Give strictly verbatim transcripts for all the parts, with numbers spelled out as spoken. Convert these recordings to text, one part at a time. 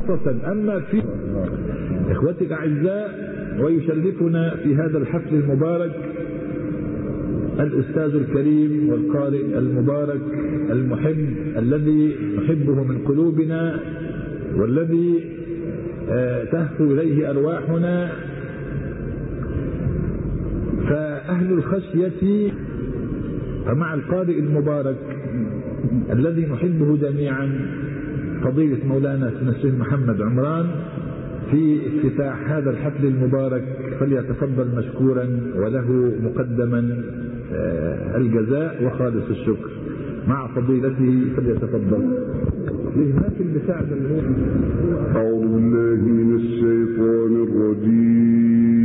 أما في إخوتي الأعزاء، ويشرفنا في هذا الحفل المبارك الأستاذ الكريم والقارئ المبارك المحب الذي نحبه من قلوبنا، والذي تهفو إليه أرواحنا، فأهل الخشية فمع القارئ المبارك الذي نحبه جميعا فضيلة مولانا الشيخ محمد عمران في افتتاح هذا الحفل المبارك، فليتفضل مشكورا وله مقدما الجزاء وخالص الشكر مع فضيلته، فليتفضل. هناك البتاع أعوذ بالله من الشيطان الرجيم.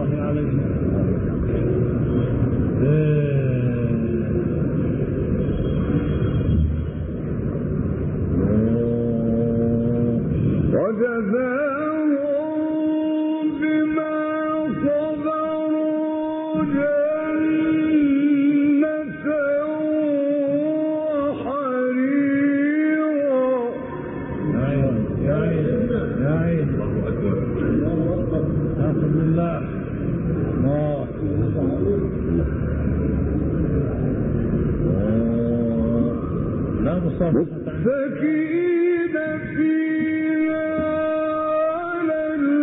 الله عليك. متكئين فيها على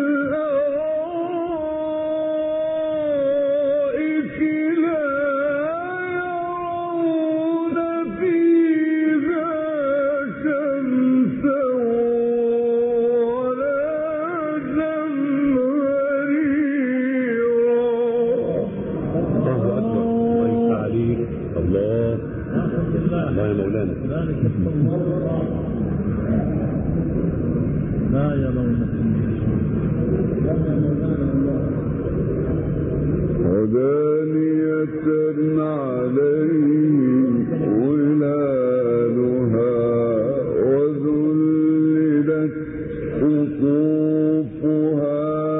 الأرائك لا يرون فيها شمسا ولا زمهريرا. الله أكبر. الله يفتح عليك. الله الله يا مولانا. لا يرون ودانية عليهم ظلالها وذللت قطوفها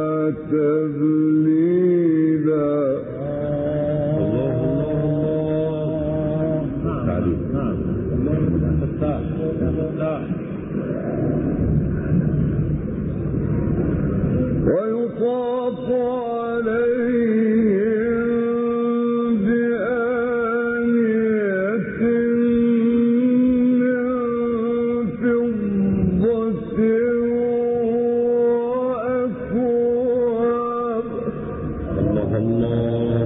تذليلا. الله الله نعم نعم فتاح فتاح. ويطاف عليهم بآنية من فضة وأكواب. الله الله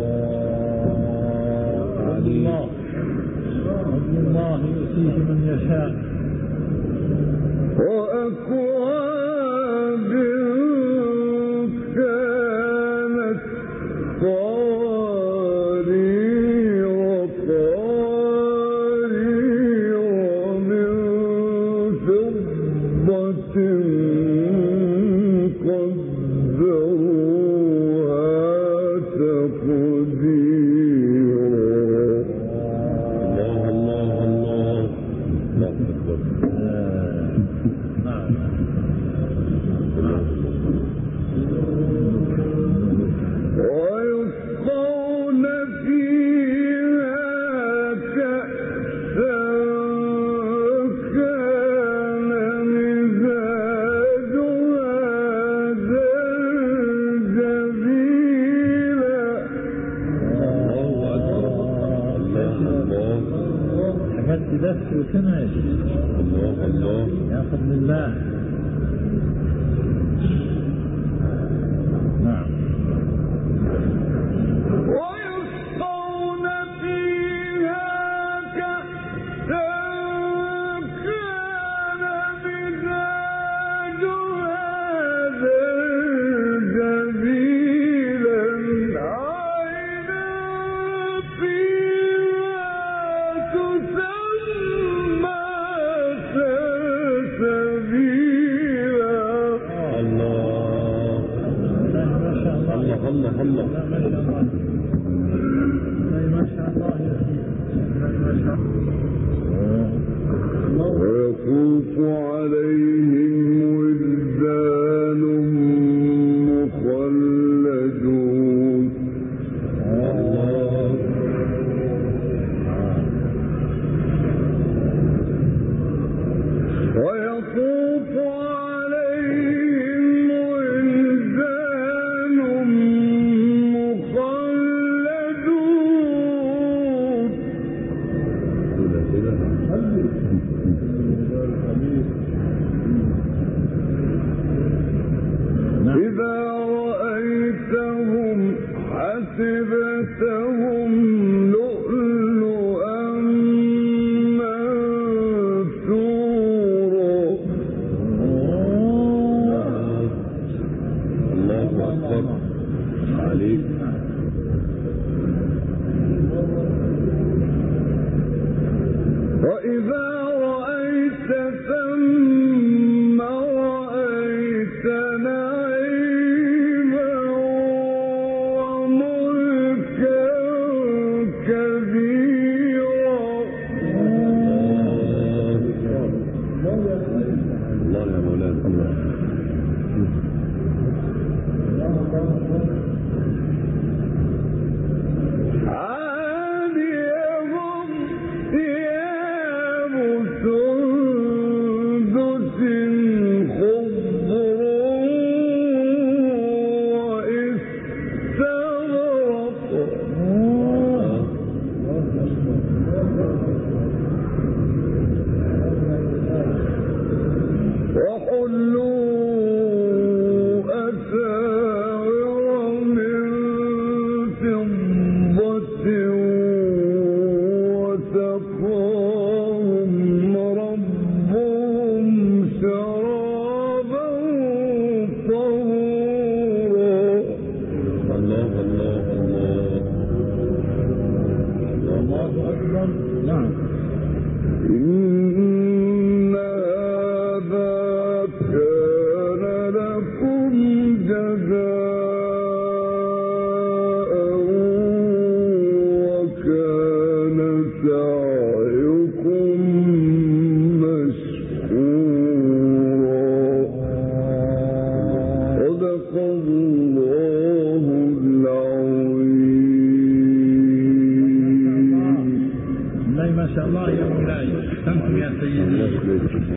الله الله يؤتيه من يشاء. وأكواب كانت قوارير قوارير من فضة قدروها تقديرا. الله الله الله. الله أكبر. نعم ويسقون فيها كأسا كان مزاجها زنجبيلا. الله أكبر. الله الله. حاجات تدفي وتنعش. الله الله. يا فضل الله. نعم ويسقون فيها كأسا كان مزاجها زنجبيلا عينا فيها تسمى سلسبيلا. الله الله الله الله. ما شاء الله ما شاء الله. ويطوف عليهم ولدان مخلدون. الله ويطوف عليهم ولدان مخلدون. إذا رأيتهم حسبتهم لؤلؤا منثورا. الله أكبر عليك. وإذا رأيت ثم رأيت نعيما الله يا مولانا الله. عاليهم ثياب سندس خضر واستبرق وحلوا أساور من فضة وسقاهم ربهم شرابا طهورا. الله الله الله الله أكبر. نعم. إن هذا كان لكم جزاء وكان سعيكم مشكورا. صدق الله العظيم. ما شاء الله يا مولاي. أحسنتم يا سيدي.